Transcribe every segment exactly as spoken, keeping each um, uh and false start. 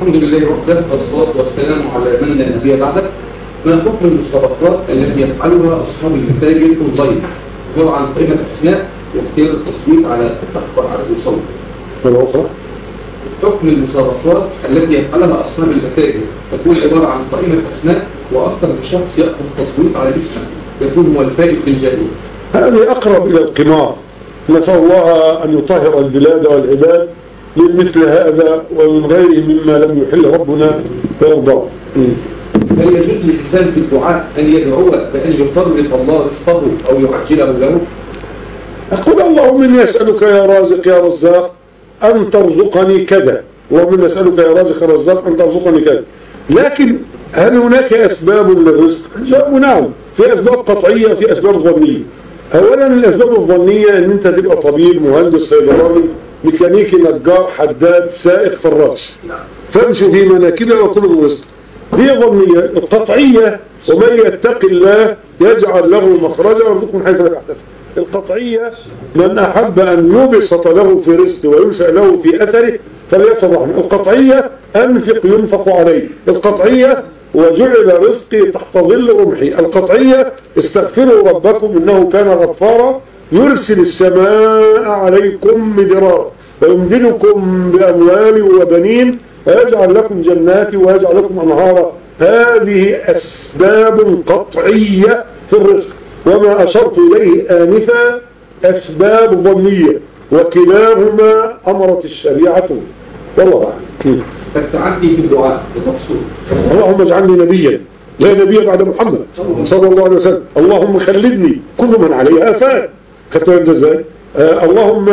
الحمد لله وحده والصلاة والسلام على من لا نبي بعده. ما حكم المسابقات التي يفعلها أصحاب المتاجر أونلاين عبارة عن قائمة أسماء واختيار التصويت على التحقق على المصور؟ الأخرى حكم المسابقات التي يفعلها أصحاب المتاجر تكون عبارة عن قائمة أسماء وأكثر من شخص يأخذ تصويت على اسم يكون هو الفائز بالجائزة. هذه أقرب إلى القمار. نسأل الله أن يطهر البلاد والعباد من مثل هذا ومن غيره مما لم يحل ربنا فيرضى. هل يجوز للإنسان في الدعاء أن يدعو بأن يفرق الله رزقه أو يعجله له؟ أقول اللهم إني أسألك يا رازق يا رزاق أن ترزقني كذا، اللهم إني أسألك يا رازق يا رزاق أن ترزقني كذا. لكن هل هناك أسباب للرزق؟ الجواب نعم، في أسباب قطعية وفي أسباب ظنية. أولا الأسباب الظنية أن أنت تبقى طبيب، مهندس، صيدلاني، ميكانيكي، نجار، حداد، سائق، فراش، فامشوا في مناكبها وكل الرزق. دي ظنية. القطعية ومن يتق الله يجعل له مخرجا ويرزقه من حيث لا يحتسب. القطعية من أحب أن يبسط له في رزقه وينشأ له في أثره فليصل رحمه. القطعية أنفق ينفق عليه. القطعية وجعل رزقي تحت ظل رمحي. القطعية استغفروا ربكم إنه كان غفارا يرسل السماء عليكم مدرارا ويمددكم بأموال وبنين ويجعل لكم جنات ويجعل لكم أنهارا. هذه أسباب قطعية في الرزق، وما أشرت إليه آنفا أسباب ظنية، وكلاهما أمرت الشريعة. والله أعلم. التعدي في الدعاء بتفصيل. اللهم اجعلني نبيا لا نبي بعد محمد صلى الله عليه وسلم. اللهم خلدني كل من عليها فان. خدتوا انت ازاي؟ آه اللهم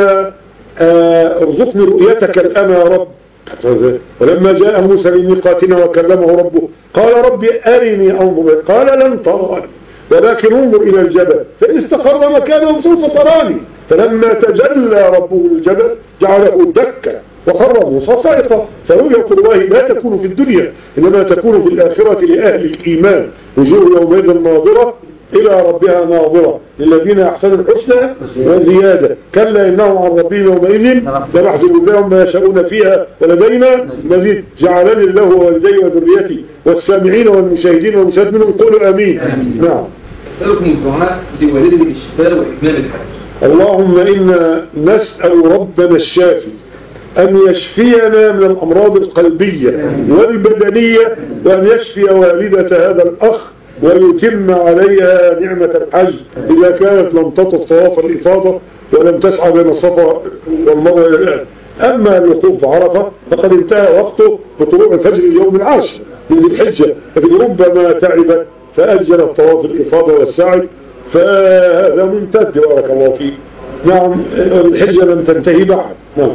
آه ارزقني رؤيتك الآن يا رب. ولما جاء موسى لميقاتنا وكلمه ربه قال ربي أرني أنظر، قال لن تراني ولكن انظر إلى الجبل فإن استقر مكانه سوف تراني. فلما تجلى ربه الجبل جعله دكا وخر موسى صاعقا. فرؤية الله لا تكون في الدنيا إنما تكون في الآخرة لأهل الإيمان. وجوه يومئذ ناظرة إلى ربها ناظرة للذين يحسنوا الحسنى وزيادة. كلا إنهم عن ربهم يومئذ لمحجوبون لهم ما يشاءون فيها ولدينا مزيد. جعلني الله ووالدي وذريتي والسامعين والمشاهدين والمشاهد منهم قولوا آمين. نعم. أسألكم الدعاء لوالدي الشفاء وإتمام الحج. اللهم إنا نسأل ربنا الشافي أن يشفينا من الأمراض القلبية والبدنية، وأن يشفي والدة هذا الأخ ويتم عليها نعمة الحج إذا كانت لم تطف طواف الإفاضة ولم تسعى بين الصفا والمروة إلى الآن. أما الوقوف بعرفة فقد انتهى وقته بطلوع الفجر اليوم العاشر من ذي الحجة، لكن ربما تعبت فأجل طواف الإفاضة والسعي، فهذا ممتد بارك الله فيه. نعم الحجة لم تنتهي بعد. نعم.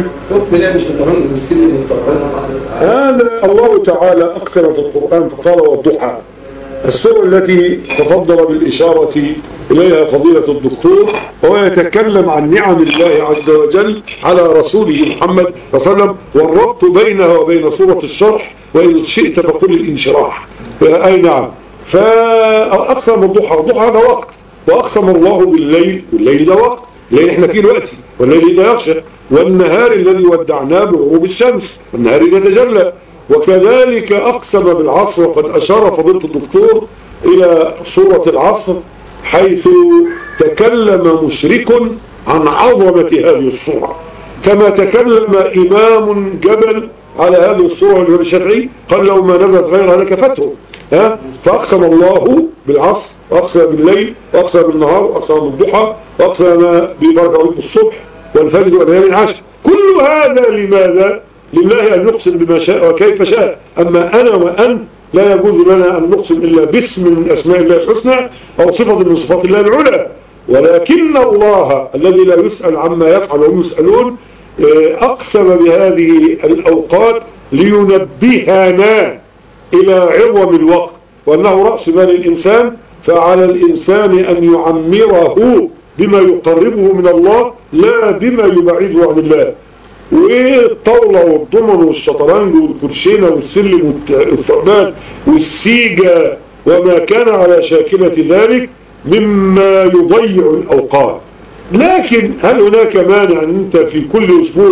هذا الله تعالى أكثر في القرآن فقال والضحى، السورة التي تفضل بالإشارة إليها فضيلة الدكتور، وهو يتكلم عن نعم الله عز وجل على رسوله محمد صلى الله عليه وسلم والربط بينها وبين سورة الشرح وإن شئت فقل الانشراح. أي نعم. فأقسم الضحى، الضحى هذا وقت، وأقسم الله بالليل، والليل ده وقت، الليل احنا فيه الوقت، والليل ده يغشى، والنهار الذي ودعناه بغروب الشمس، والنهار إذا تجلى. وكذلك أقسم بالعصر، وقد أشار فضيلة الدكتور إلى سورة العصر حيث تكلم مشرك عن عظمة هذه السورة، كما تكلم إمام جبل على هذه السورة الإمام الشافعي قال لو ما نبت غيرها لكفته. ها؟ فأقسم الله بالعصر، وأقسم بالليل، وأقسم بالنهار، وأقسم بالضحى، وأقسم ببركة الصبح والفجر والليالي العشر. كل هذا لماذا؟ لله أن نقسم بما شاء وكيف شاء. أما أنا وأنت لا يجوز لنا أن نقسم إلا باسم من أسماء الله الحسنى أو صفة من صفات الله العلى. ولكن الله الذي لا يسأل عما يفعل وهم يسألون أقسم بهذه الأوقات لينبهنا إلى عظم الوقت وأنه رأس مال الإنسان، فعلى الإنسان أن يعمره بما يقربه من الله لا بما يبعده عن الله. والطاولة والضمن والشطرنج والكرشينة والسلم والثعبان والسيجة وما كان على شاكلة ذلك مما يضيع الأوقات. لكن هل هناك مانع أن أنت في كل أسبوع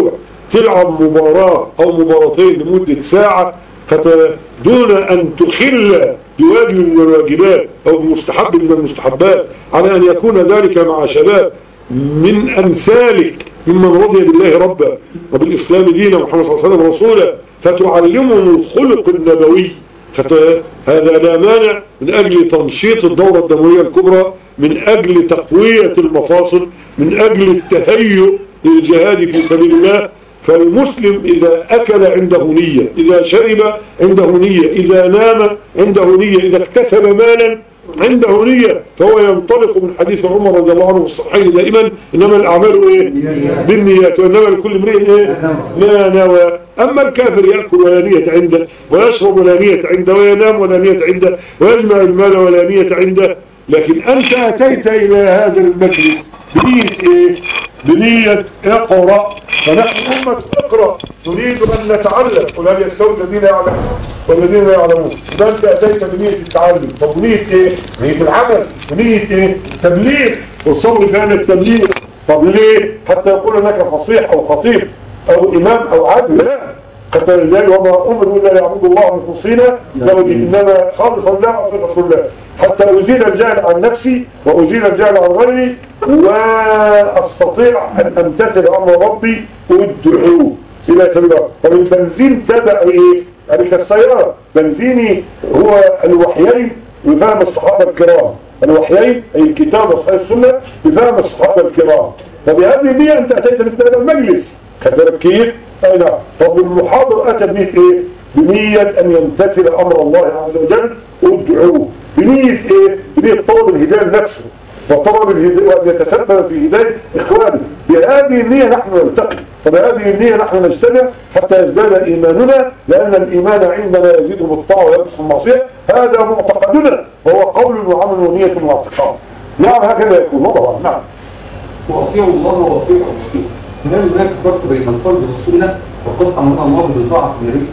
تلعب مباراة أو مباراتين لمدة ساعة دون أن تخل بواجب من الواجبات أو بمستحب من المستحبات، على أن يكون ذلك مع شباب من أمثالك ممن رضي بالله ربا وبالإسلام دينا محمد صلى الله عليه وسلم رسولا، فتعلمهم الخلق النبوي. هذا لا مانع من أجل تنشيط الدورة الدموية الكبرى، من أجل تقوية المفاصل، من أجل التهيؤ للجهاد في سبيل الله. فالمسلم إذا أكل عنده نية، إذا شرب عنده نية، إذا نام عنده نية، إذا اكتسب مالا عنده نية، فهو ينطلق من حديث عمر رضي الله عنه في الصحيحين دائما: إنما الأعمال إيه؟ بالنيات، وإنما لكل امرئ إيه؟ ما نوى. أما الكافر يأكل ولا نية عنده، ويشرب ولا نية عنده، وينام ولا نية عنده، ويجمع المال ولا نية عنده. لكن أنت أتيت إلى هذا المجلس بنية إيه؟ بنية اقرأ، فنحن أمة اقرأ نريد أن نتعلم، ولن يستوي الذين يعلمون والذين لا يعلمون. فأنت أتيت بنية التعلم، طب بنية إيه؟ بنية العمل، بنية إيه؟ تبليغ، والصبر كان التبليغ. طب ليه؟ حتى يقول انك فصيح أو خطيب أو إمام أو عدل؟ لا، حتى لذلك وما أمروا إلا ليعبدوا الله مخلصين له الدين، إنما خالصا لا أعطي رسول الله، حتى أزيل الجهل عن نفسي وأزيل الجهل عن غيري، وأستطيع أن أمتثل أمر ربي وادعوه إلى سبيل الله. طب البنزين تبع إيه؟ يعني كالسيارة، بنزيني هو الوحيين بفهم الصحابة الكرام، الوحيين أي الكتاب وصحيح السنة بفهم الصحابة الكرام. فبهذه النية أنت أتيت مثل هذا المجلس، خدت كيف؟ أي نعم. طب المحاضر أتى بنية إيه؟ بنية أن يمتثل أمر الله عز وجل وادعوه. بنية إيه؟ بنية طلب الهداية لنفسه وطلب الهداية وأن يتسبب في هداية إخوانه. بهذه النية نحن نلتقي، وبهذه النية نحن نجتمع حتى يزداد إيماننا، لأن الإيمان عندنا يزيد بالطاعة وينقص المعصية. هذا معتقدنا، وهو قول وعمل ونية واعتقاد. نعم هكذا يكون طبعا. نعم. وأطيعوا الله وأطيعوا الرسول. هل هناك فرق بين الفرض والسنة؟ وقد أمر الله بطاعة النبي.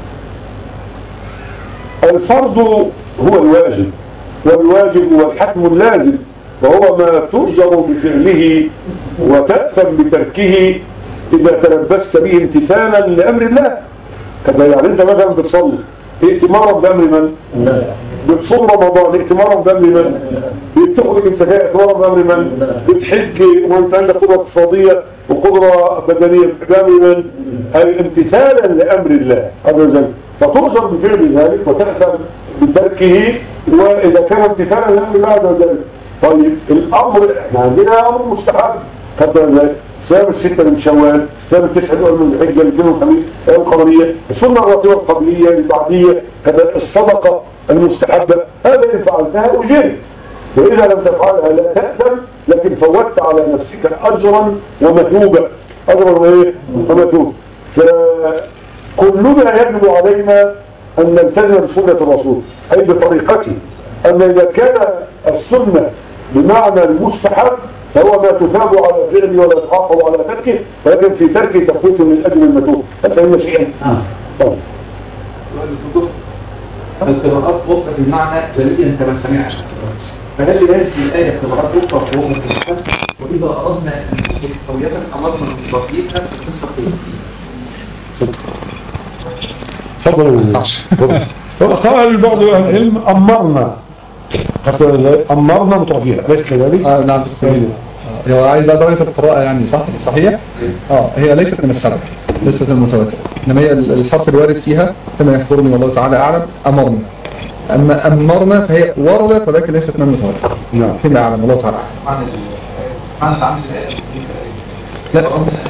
الفرض هو الواجب، والواجب هو الحتم اللازم، وهو ما تؤجر بفعله وتأثم بتركه إذا تلبست به امتثالا لأمر الله. كذا يعني أنت مثلا بتصلي ائتمارا بأمر من؟ بتصوم رمضان ائتمارا بأمر من؟ بتخرج من سجاء ائتمارا بأمر من؟ بتحج وانت عندك قدرة اقتصادية وقدرة بدنية بأمر من؟ أي امتثالا لأمر الله عز وجل، فتؤجر بفعل ذلك وتأثم بتركه، وإذا كان امتثالا لأمر الله عز وجل. طيب الأمر احنا عندنا أمر مستحب، كذا صيام الستة من شوال، صيام التسعة الأول من الحجة، الاثنين والخميس، القمرية، السنة الراتبة القبلية البعدية، كذا الصدقة المستحبة. هذا إن فعلتها أجرت، وإذا لم تفعلها لا تأثم، لكن فوتت على نفسك أجرا ومثوبة، أجرا وإيه؟ ومثوبة. فكلنا يجب علينا أن نلتزم بسنة الرسول، أي بطريقته، أن إذا كان السنة بمعنى المستحب فهو ما تثاب على فعله ولا تعاقب على تركه، ولكن في تركه تفوت من أجل المثوب. هل فهمنا شيئا؟ آه. القراءات وقفت المعنى جليا كما سمعت، فهل لهذه الآية قراءات وقفت وقفت المعنى؟ وإذا أردنا أن نسلك قوية أمرنا من بقيتها في القصة. تفضل. وقال بعض أهل العلم أمرنا، أمرنا متوفيها، ليس كذلك؟ آه نعم. هو عايز درجة القراءة يعني صح صحيح؟ اه هي ليست من السلف، ليست من المتواتر، انما هي الحرف الوارد فيها كما يخبرني والله تعالى أعلم أمرنا. أما أمرنا فهي وردت ولكن ليست من المتواتر. نعم. فيما أعلم الله تعالى. عن عن عن لا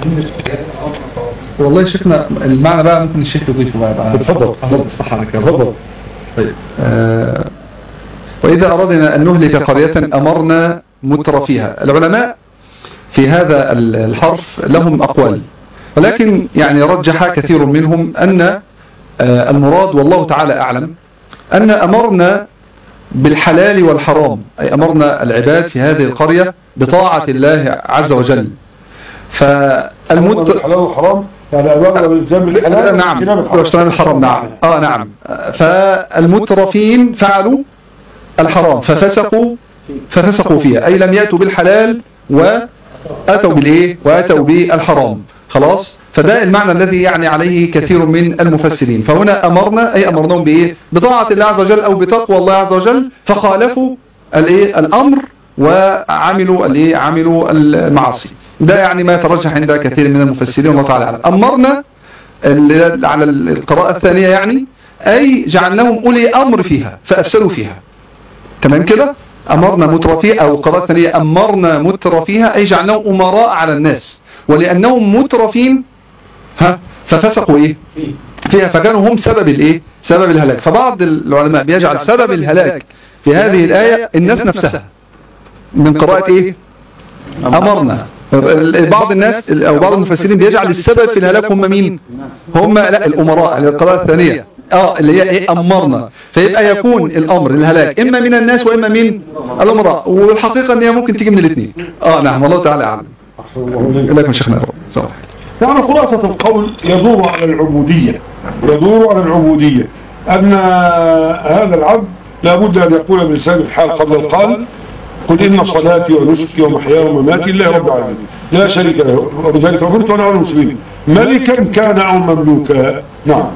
والله شيخنا المعنى بقى ممكن الشيخ يضيفه بقى. تفضل. صح على كده. تفضل. طيب. آه وإذا أردنا أن نهلك قرية أمرنا متر فيها. العلماء في هذا الحرف لهم أقوال، ولكن يعني رجح كثير منهم أن المراد والله تعالى أعلم أن أمرنا بالحلال والحرام، أي أمرنا العباد في هذه القرية بطاعة الله عز وجل. فالمت الحلال والحرام يعني أمرنا بالجنب الحلال نعم واجتناب الحرام. نعم آه نعم. فالمترفين فعلوا الحرام ففسقوا ففسقوا فيها، أي لم يأتوا بالحلال وأتوا بالإيه وأتوا بالحرام. خلاص. فده المعنى الذي يعني عليه كثير من المفسرين. فهنا أمرنا أي أمرناهم بإيه؟ بطاعة الله عز وجل أو بتقوى الله عز وجل، فخالفوا الإيه؟ الأمر وعملوا الإيه؟ عملوا المعاصي. ده يعني ما يترجح عند كثير من المفسرين والله تعالى أعلم. أمرنا على القراءة الثانية يعني أي جعلناهم أولي أمر فيها فأفسدوا فيها. تمام كده؟ أمرنا مترفيها، أو قراءة ثانية أمرنا مترفيها أي جعلناهم أمراء على الناس، ولأنهم مترفين ها ففسقوا إيه فيها، فكانوا هم سبب الإيه؟ سبب الهلاك. فبعض العلماء بيجعل سبب الهلاك في هذه الآية الناس نفسها من قراءة إيه؟ أمرنا. بعض الناس أو بعض المفسرين بيجعل السبب في الهلاك هم مين؟ هم لا الأمراء على القراءة الثانية اه اللي هي ايه؟ أمرنا. فيبقى يكون الأمر الهلاك إما من الناس وإما من الأمراء، والحقيقة أن هي ممكن تيجي من الاثنين. اه نعم والله تعالى أعلم. لكم شيخنا صح. يعني خلاصة القول يدور على العبودية، يدور على العبودية أن هذا العبد لابد أن يقول بلسان الحال قبل القال قل إن صلاتي ونسكي ومحياي ومماتي لله رب العالمين لا شريك له وبذلك أمرت وأنا أول المسلمين ملكا كان أو مملوكا. نعم.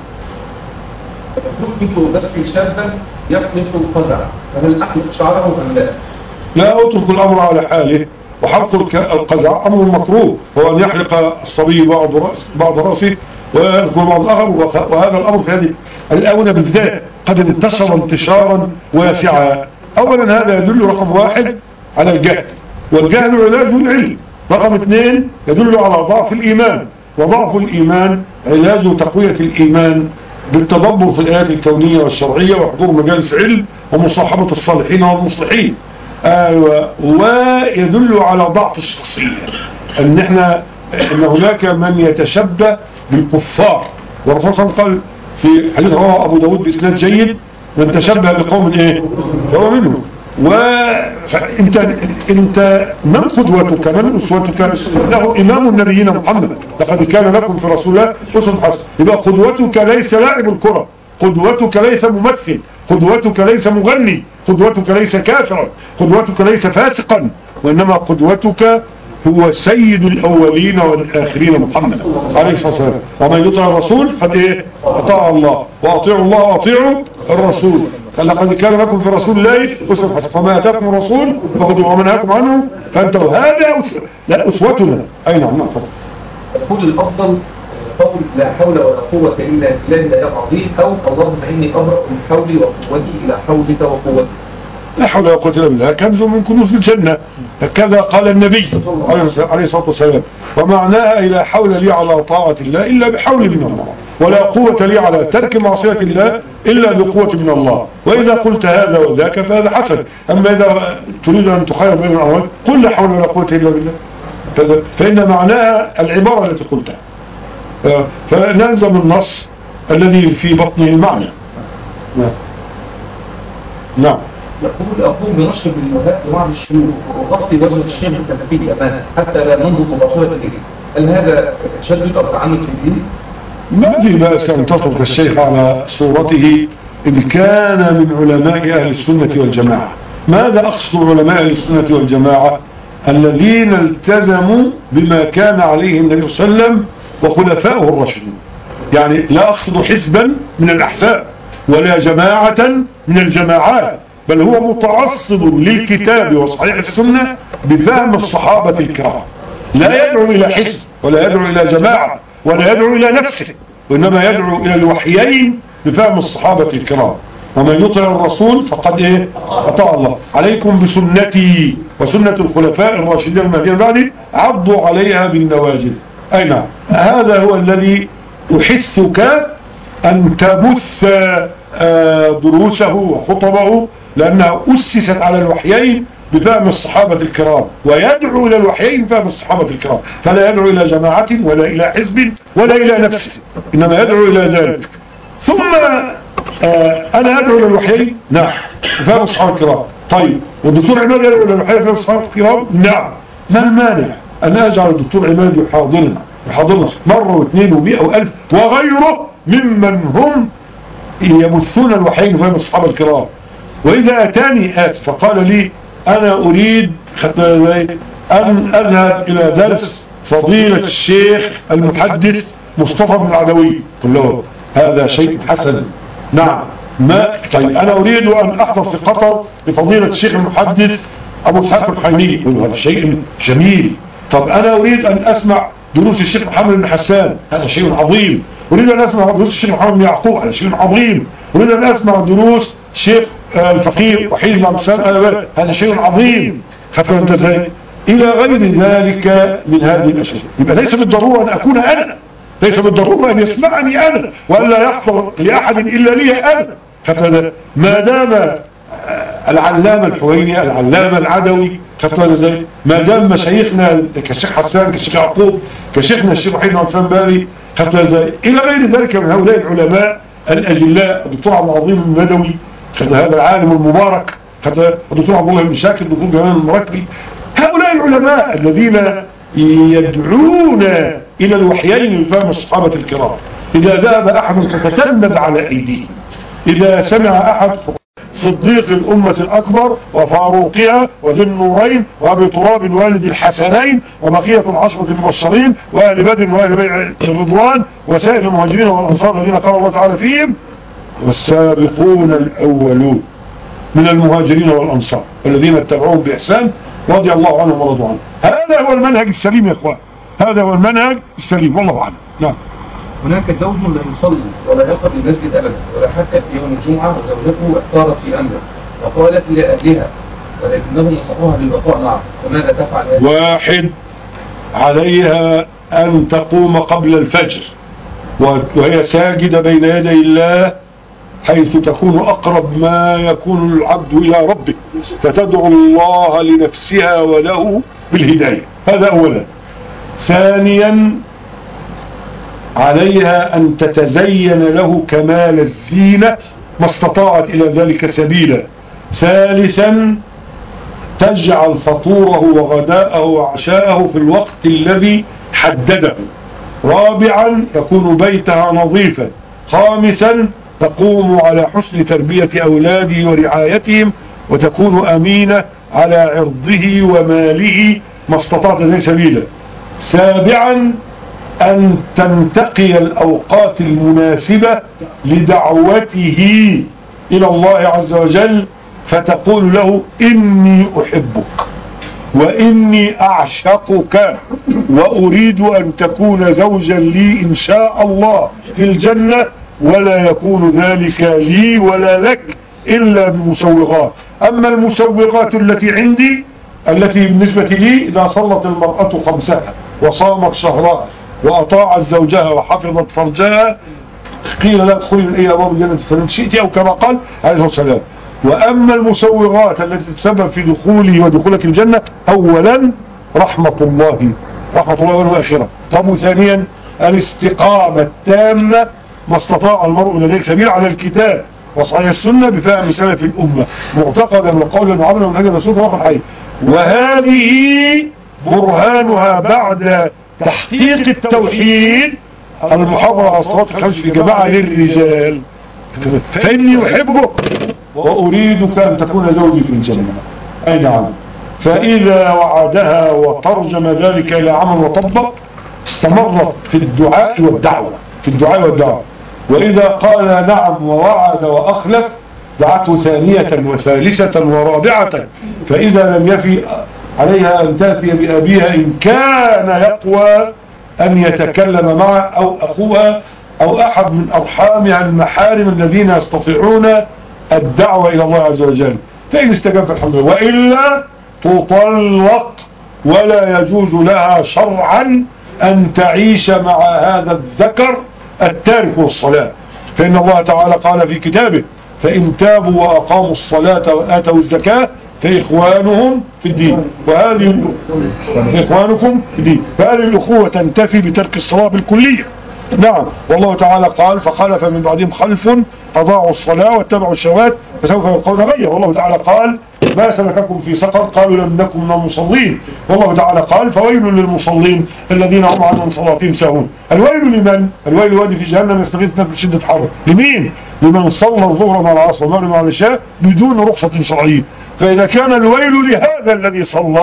كنت بس شابا يخلق القزع، فهل أحلق شعره أم لا؟ لا، أترك الأمر على حاله، وحلق القزع أمر مكروه، هو أن يحلق الصبي بعض رأس بعض رأسه ويذكر بعض الآخر، وهذا الأمر في هذه الآونة بالذات قد انتشر انتشارا واسعا. أولا هذا يدل رقم واحد على الجهل، والجهل علاج العلم. رقم اثنين يدل على ضعف الإيمان، وضعف الإيمان علاج تقوية الإيمان بالتدبر في الآيات الكونية والشرعية وحضور مجالس علم ومصاحبة الصالحين والمصلحين. آه ويدل على ضعف الشخصية، أن احنا ان هناك من يتشبه بالكفار، والرسول صلى الله عليه وسلم قال في حديث رواه أبو داود بإسناد جيد من تشبه بقوم ايه فهو منه. وانت انت من قدوتك من اسوتك؟ له امام النبيين محمد، لقد كان لكم في رسول الله اسوة حسنة. يبقى قدوتك ليس لاعب الكرة، قدوتك ليس ممثل، قدوتك ليس مغني، قدوتك ليس كافرا، قدوتك ليس فاسقا، وانما قدوتك هو سيد الأولين والآخرين محمد عليه الصلاة والسلام. ومن يطع الرسول قد إيه؟ أطاع الله، وأطيعوا الله وأطيعوا الرسول. لقد كان لكم في رسول الله أسوة حسنة، فما أتاكم الرسول فخذوه وما نهاكم عنه فانتهوا. هذا أسوة لا أسوتنا. أي نعم. يقول الأفضل قول لا حول ولا قوة إلا بالله العظيم، أو اللهم إني أبرأ من حولي وقوتي إلى حولك وقوتك. لا حول ولا قوة إلا بالله كنز من كنوز الجنة، هكذا قال النبي عليه الصلاة والسلام. ومعناها لا حول لي على طاعة الله إلا بحول من الله، ولا قوة لي على ترك معصية الله إلا بقوة من الله. وإذا قلت هذا وذاك فهذا حسن. أما إذا تريد أن تخير بين الأمرين قل لا حول ولا قوة إلا بالله، فإن معناها العبارة التي قلتها، فنلزم النص الذي في بطنه المعنى. نعم. نعم. يقول أقوم بنشر بالمهات لبعض الشيوخ وغطي وجه الشيخ التنفيذي أمانة حتى لا ننظر مباشرة إليه، هل هذا تشدد أو تعنت في الدين؟ ما في بأس أن تترك الشيخ على صورته إن كان من علماء أهل السنة والجماعة. ماذا أقصد علماء أهل السنة والجماعة؟ الذين التزموا بما كان عليه النبي صلى الله عليه وسلم وخلفائه الراشدين. يعني لا أقصد حزبا من الأحزاب ولا جماعة من الجماعات، بل هو متعصب للكتاب وصحيح السنة بفهم الصحابة الكرام. لا يدعو إلى حزب ولا يدعو إلى جماعة ولا يدعو إلى نفسه، وإنما يدعو إلى الوحيين بفهم الصحابة الكرام. ومن يطع الرسول فقد إيه؟ أطاع الله. عليكم بسنتي وسنة الخلفاء الراشدين المهديين بعدي عضوا عليها بالنواجذ. أي نعم. هذا هو الذي أحثك أن تبث دروسه وخطبه، لأنها أسست على الوحيين بفهم الصحابة الكرام، ويدعو إلى الوحيين بفهم الصحابة الكرام، فلا يدعو إلى جماعة ولا إلى حزب ولا إلى نفسه، إنما يدعو إلى ذلك. ثم آه أنا أدعو إلى الوحيين؟ نعم بفهم الصحابة الكرام. طيب والدكتور عماد يدعو إلى الوحيين بفهم الصحابة الكرام؟ نعم. ما المانع أن أجعل الدكتور عماد يحاضرنا يحاضرنا مرة واثنين ومئة وألف وغيره ممن هم يبثون الوحيين بفهم الصحابة الكرام؟ وإذا أتاني آت فقال لي أنا أريد أن أذهب إلى درس فضيلة الشيخ المحدث مصطفى بن العدوي. قل له هذا شيء حسن. نعم. ما طيب أنا أريد أن أحضر في قطر لفضيلة الشيخ المحدث أبو إسحاق الحيني. هذا شيء جميل. طب أنا أريد أن أسمع دروس الشيخ محمد بن حسان. هذا شيء عظيم. أريد أن أسمع دروس الشيخ محمد بن يعقوب. هذا شيء عظيم. أريد أن أسمع دروس الشيخ الفقيه وحيد بن حسان. هذا شيء عظيم. إلى غير ذلك من هذه الأشياء. يبقى ليس بالضرورة أن أكون أنا، ليس بالضرورة أن يسمعني أنا وألا يحضر لأحد إلا لي أنا. فهذا ما دام العلامة الحويني العلامة العدوي ما دام مشايخنا كالشيخ حسان كالشيخ يعقوب كشيخنا الشيخ وحيد بن حسان بالي إلى غير ذلك من هؤلاء العلماء الأجلاء، الدكتور عبد العظيم المدوي هذا العالم المبارك، الدكتور عبد الله بن شاكر، الدكتور جمال المراكبي، هؤلاء العلماء الذين يدعون إلى الوحيين من فهم الصحابة الكرام. إذا ذهب أحد فتتلمذ على أيديه، إذا سمع أحد صديق الأمة الأكبر وفاروقها وذي النورين وأبي تراب والد الحسنين وبقية العشرة المبشرين وآل بدر وآل بيع الرضوان وسائر المهاجرين والأنصار الذين قال الله تعالى فيهم والسابقون الأولون من المهاجرين والأنصار الذين اتبعوهم بإحسان رضي الله عنهم ورضوا عنه. هذا هو المنهج السليم يا إخوان، هذا هو المنهج السليم والله أعلم. نعم. هناك زوج لا يصلي ولا يقرب المسجد أبدا ولا حتى في يوم الجمعة، وزوجته احتارت في أمره وقالت لأهلها ولكنهم نصحوها بالبقاء معه، فماذا تفعل هذه؟ واحد، عليها أن تقوم قبل الفجر وهي ساجدة بين يدي الله حيث تكون أقرب ما يكون العبد إلى ربه، فتدعو الله لنفسها وله بالهداية. هذا أولا. ثانيا، عليها أن تتزين له كمال الزينة ما استطاعت إلى ذلك سبيلا. ثالثا، تجعل فطوره وغداءه وعشاءه في الوقت الذي حدده. رابعا، يكون بيتها نظيفا. خامسا، تقوم على حسن تربية أولاده ورعايتهم وتكون أمينة على عرضه وماله ما استطاعت ذلك سبيلا. سابعا، أن تنتقي الأوقات المناسبة لدعوته إلى الله عز وجل، فتقول له إني أحبك وإني أعشقك وأريد أن تكون زوجا لي إن شاء الله في الجنة، ولا يكون ذلك لي ولا لك إلا بمسوغات. أما المسوغات التي عندي التي بالنسبة لي، إذا صلت المرأة خمسها وصامت شهرها وأطاعت زوجها وحفظت فرجها قيل لا تدخلي من أي أبواب الجنة فلن شئت، أو كما قال عليه الصلاة والسلام. وأما المسوغات التي تسبب في دخوله ودخولك الجنة، أولا رحمة الله رحمة الله والآخرة. طب ثانيا، الاستقامة التامة ما استطاع المرء لديك سبيل على الكتاب وصحيح السنة بفهم سلف الأمة معتقدا وقولا وعملا من أجل رسول الله الحي. وهذه برهانها بعد تحقيق التوحيد المحافظة على الصلاة الخمس في جماعة للرجال. فإني أحبك وأريدك أن تكون زوجي في الجنة. أي نعم. فإذا وعدها وترجم ذلك إلى عمل وطبق، استمرت في الدعاء والدعوة في الدعاء والدعوة. وإذا قال نعم ووعد وأخلف، دعته ثانية وثالثة ورابعة. فإذا لم يفي عليها أن تأتي بأبيها إن كان يقوى أن يتكلم معه أو أخوها أو أحد من أرحامها المحارم الذين يستطيعون الدعوة إلى الله عز وجل. فإن استجاب الحمد لله، وإلا تطلق، ولا يجوز لها شرعا أن تعيش مع هذا الذكر التارك الصلاة. فإن الله تعالى قال في كتابه فإن تابوا وأقاموا الصلاة وآتوا الزكاة فإخوانهم في الدين، وهذه إخوانكم في الدين. فهذه الأخوة تنتفي بترك الصلاة بالكلية. نعم. والله تعالى قال فخلف من بعدهم خلف أضاعوا الصلاة واتبعوا الشهوات فسوف يلقون غيا. والله تعالى قال ما سلككم في سقر قالوا لم نكن من المصلين. والله تعالى قال فويل للمصلين الذين هم عن صلاتهم ساهون. الويل لمن؟ الويل وادي في جهنم يستغيثنا في شدة حر. لمين؟ لمن صلى الظهر مع العصر والمغرب مع العشاء بدون رخصة شرعية. فإذا كان الويل لهذا الذي صلى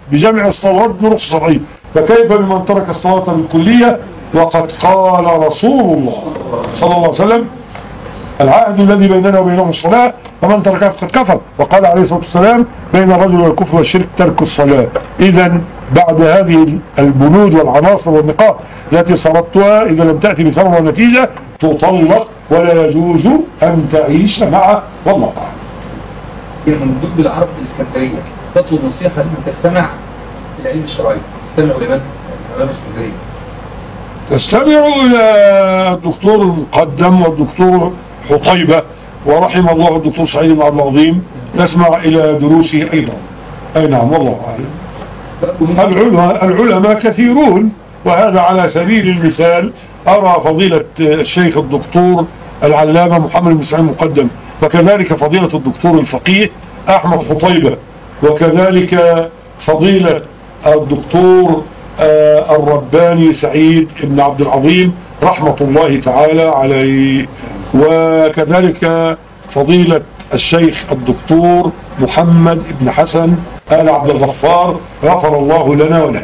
بجمع الصلوات برخص شرعية، فكيف بمن ترك الصلاة بالكلية؟ وقد قال رسول الله صلى الله عليه وسلم العهد الذي بيننا وبينهم الصلاة فمن تركها فقد كفر، وقال عليه الصلاة والسلام بين الرجل والكفر والشرك ترك الصلاة. إذا بعد هذه البنود والعناصر والنقاط التي سردتها إذا لم تأتي بثمرة ونتيجة تطلق ولا يجوز أن تعيش معه، والله أعلم. من ضد العرب الإسكندرية تطلب نصيحة لمن تستمع العلم الشرعي، تستمعوا لمن؟ أمام اسكندرية. تستمعوا إلى الدكتور المقدم والدكتور حطيبة، ورحم الله الدكتور سعيد بن عبد العظيم، نسمع إلى دروسه أيضا. أي نعم والله أعلم. العلماء, العلماء كثيرون، وهذا على سبيل المثال أرى فضيلة الشيخ الدكتور العلامة محمد بن سعيد المقدم، وكذلك فضيلة الدكتور الفقيه أحمد حطيبة، وكذلك فضيلة الدكتور آه الرباني سعيد بن عبد العظيم رحمة الله تعالى عليه، وكذلك فضيلة الشيخ الدكتور محمد بن حسن آل عبد الغفار غفر الله لنا وله.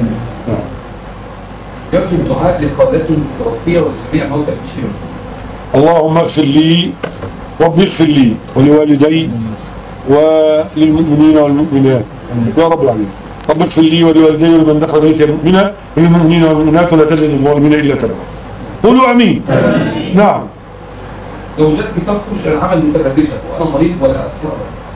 يكتب الدعاء لقادته التوفية والجميع موتى المسلمين. اللهم اغفر لي رب اغفر لي ولوالدي وللمؤمنين والمؤمنات يا رب العالمين. رب اغفر لي ولوالدي ولمن دخل بيتي مؤمنا وللمؤمنين والمؤمنات ولا تزد الظالمين الا تبعا. قولوا امين. نعم. لو جاءت تخرج العمل مترددة وانا مريض ولا أفضل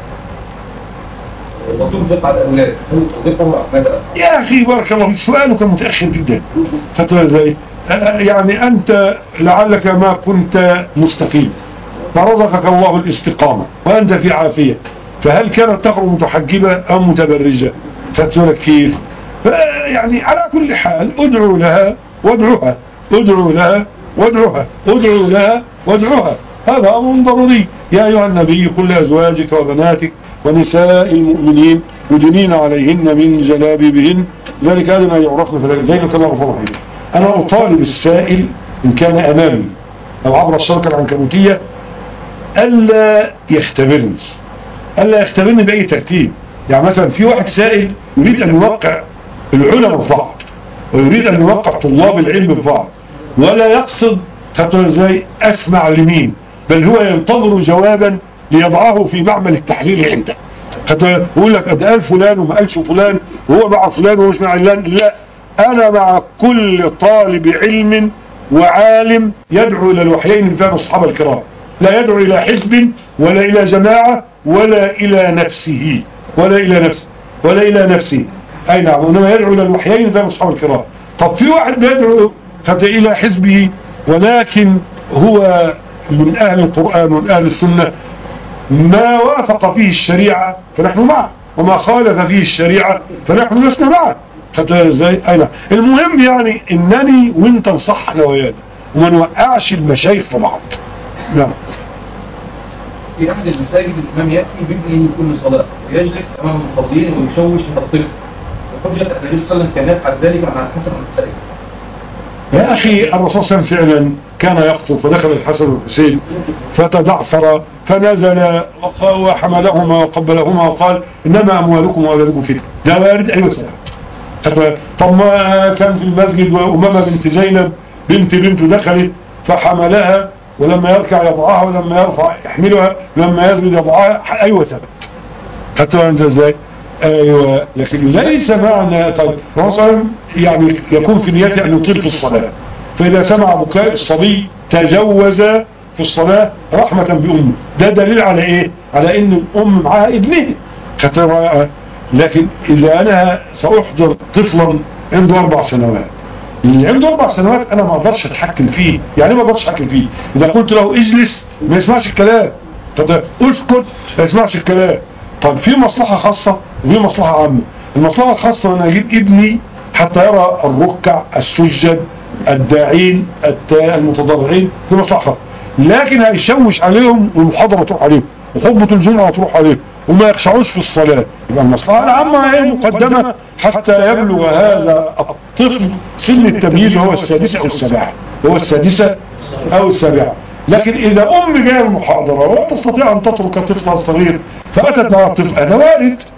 وتنفق على الأولاد، هل تنفقها ماذا؟ يا أخي بارك الله فيك، سؤالك متأخر جدا. فترى يعني أنت لعلك ما كنت مستقيم فرزقك الله الاستقامة وأنت في عافية، فهل كانت تخرج متحجبة أو متبرجة؟ فتقول كيف؟ يعني على كل حال ادعوا لها وادعوها، ادعوا لها وادعوها، ادعوا لها وادعوها، هذا أمر ضروري. يا أيها النبي قل لأزواجك وبناتك ونساء المؤمنين يدنين عليهن من جلابيبهن ذلك أدنى يعرفن فلا ذلك كما غفر رحيم. أنا أطالب السائل إن كان أمامي أو عبر الشبكة العنكبوتية ألا يختبرني، ألا يختبرني بأي ترتيب. يعني مثلا في واحد سائل يريد أن يوقع العلماء في بعض ويريد أن يوقع طلاب العلم في بعض، ولا يقصد حتى ازاي أسمع لمين، بل هو ينتظر جوابا ليضعه في معمل التحليل عنده، حتى يقول لك قد قال فلان وما قالش فلان وهو مع فلان وهو مش مع علان. لا، أنا مع كل طالب علم وعالم يدعو إلى الوحيين فهم أصحاب الكرام، لا يدعو إلى حزب ولا إلى جماعة ولا إلى نفسه ولا إلى نفسه ولا إلى نفسه أي نعم، وإنما يدعو إلى الوحيين فهم أصحاب الكرام. طب في واحد بيدعو إلى حزبه ولكن هو من أهل القرآن ومن أهل السنة، ما وافق فيه الشريعة فنحن معه وما خالف فيه الشريعة فنحن لسنا معه. حتى ازاي؟ اينا المهم يعني انني وانت نصح نوايانا وما نوقعش المشايخ في بعض. نعم. في احد المساجد الامام ياتي بابنه كل صلاه ويجلس امام المصلين ويشوش الطفل، وحجه النبي صلى الله عليه وسلم كان يفعل ذلك على الحسن والحسين. يا اخي الرسول صلى الله عليه وسلم فعلا كان يخطب، فدخل الحسن والحسين فتدعثر فنزل وحملهما وقبلهما وقال انما اموالكم واولادكم فتنه. ده وارد. ايوه سلام. طب ما كان في المسجد وأمامة بنت زينب بنت بنته دخلت فحملها ولما يركع يضعها ولما يرفع يحملها ولما يسجد يضعها. ايوه ثبت. حتى انت ازاي؟ ايوه. لكن ليس معنى طيب مثلا يعني يكون في نيته ان يطيل في الصلاه، فاذا سمع بكاء الصبي تجوز في الصلاه رحمه بامه. ده دليل على ايه؟ على ان الام معاها ابنها. حتى لكن إذا أنا سأحضر طفلا عنده أربع سنوات، اللي عنده أربع سنوات أنا ما أقدرش أتحكم فيه. يعني ما أقدرش أتحكم فيه. إذا قلت له اجلس ما يسمعش الكلام، طب اسكت ما يسمعش الكلام. طب في مصلحة خاصة وفي مصلحة عامة. المصلحة الخاصة أنا أجيب ابني حتى يرى الركع السجد الداعين المتضرعين، دي مصلحة، لكن هيشوش عليهم والمحاضرة تروح عليهم وخطبة الجمعة تروح عليهم وما يخشعوش في الصلاة. يبقى المصلحة العامة هي مقدمة حتى يبلغ هذا الطفل سن التمييز وهو السادسة أو السابعة، هو السادسة أو السابعة. لكن إذا أم جاء المحاضرة ولا تستطيع أن تترك طفلها الصغير فأتت مع الطفل، هذا وارد،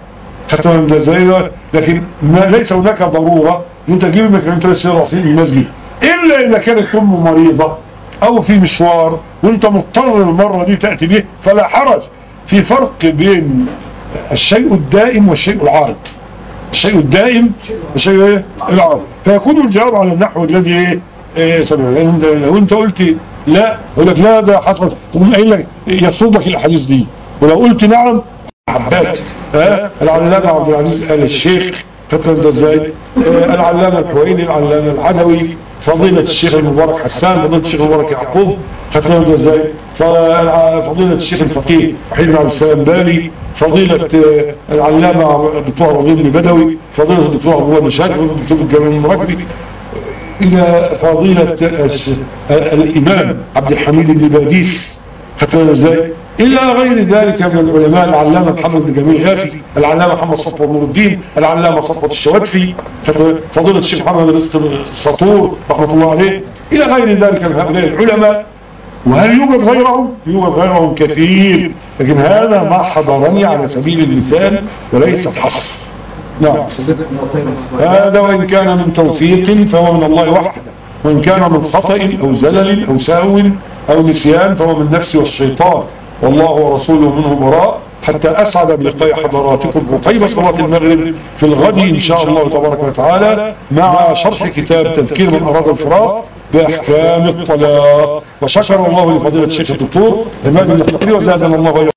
حتى من زي لكن ما ليس هناك ضرورة ان انت تجيب الميكانيكية السيارة رصيد المسجد الا اذا كانت ام مريضة او في مشوار وانت مضطر المرة دي تأتي به فلا حرج. في فرق بين الشيء الدائم والشيء العارض. الشيء الدائم والشيء ايه العارض. فيكون الجواب على النحو الذي ايه, إيه سمع. لو انت قلت لا اقول لك لا ده حصل تقوم قايل لك يصدق الاحاديث دي، ولو قلت نعم عباد. ها العلامة عبد العزيز آل الشيخ فكر ده ازاي؟ العلامة الحويني، العلامة العدوي، فضيلة الشيخ المبارك حسان، فضيلة الشيخ المبارك يعقوب فكر ده ازاي؟ فضيلة الشيخ الفقيه وحيد بن عبد السلام بالي، فضيلة العلامة الدكتور رضي بن بدوي، فضيلة الدكتور ابو بكر شاكر، الدكتور الجميل المراكبي، الى فضيلة الامام عبد الحميد بن باديس فكر ازاي؟ إلى غير ذلك من العلماء، العلامة محمد بن جميل غافي، العلامة محمد صفوة نور الدين، العلامة صفوة الشواتفي، فضيلة الشيخ محمد رزق السطور رحمة الله عليه، إلى غير ذلك من هؤلاء العلماء. وهل يوجد غيرهم؟ يوجد غيرهم كثير، لكن هذا ما حضرني على سبيل المثال وليس الحصر. نعم. هذا وإن كان من توفيق فهو من الله وحده، وإن كان من خطأ أو زلل أو سهو أو نسيان فهو من نفس والشيطان، والله ورسوله منه براء. حتى أسعد بلقاء حضراتكم وطيب صلاة المغرب في الغد إن شاء الله تبارك وتعالى مع شرح كتاب تذكير من أراد الفراق بأحكام الطلاق. وشكر الله لفضيلة الشيخ الدكتور عماد النحوي وزادنا الله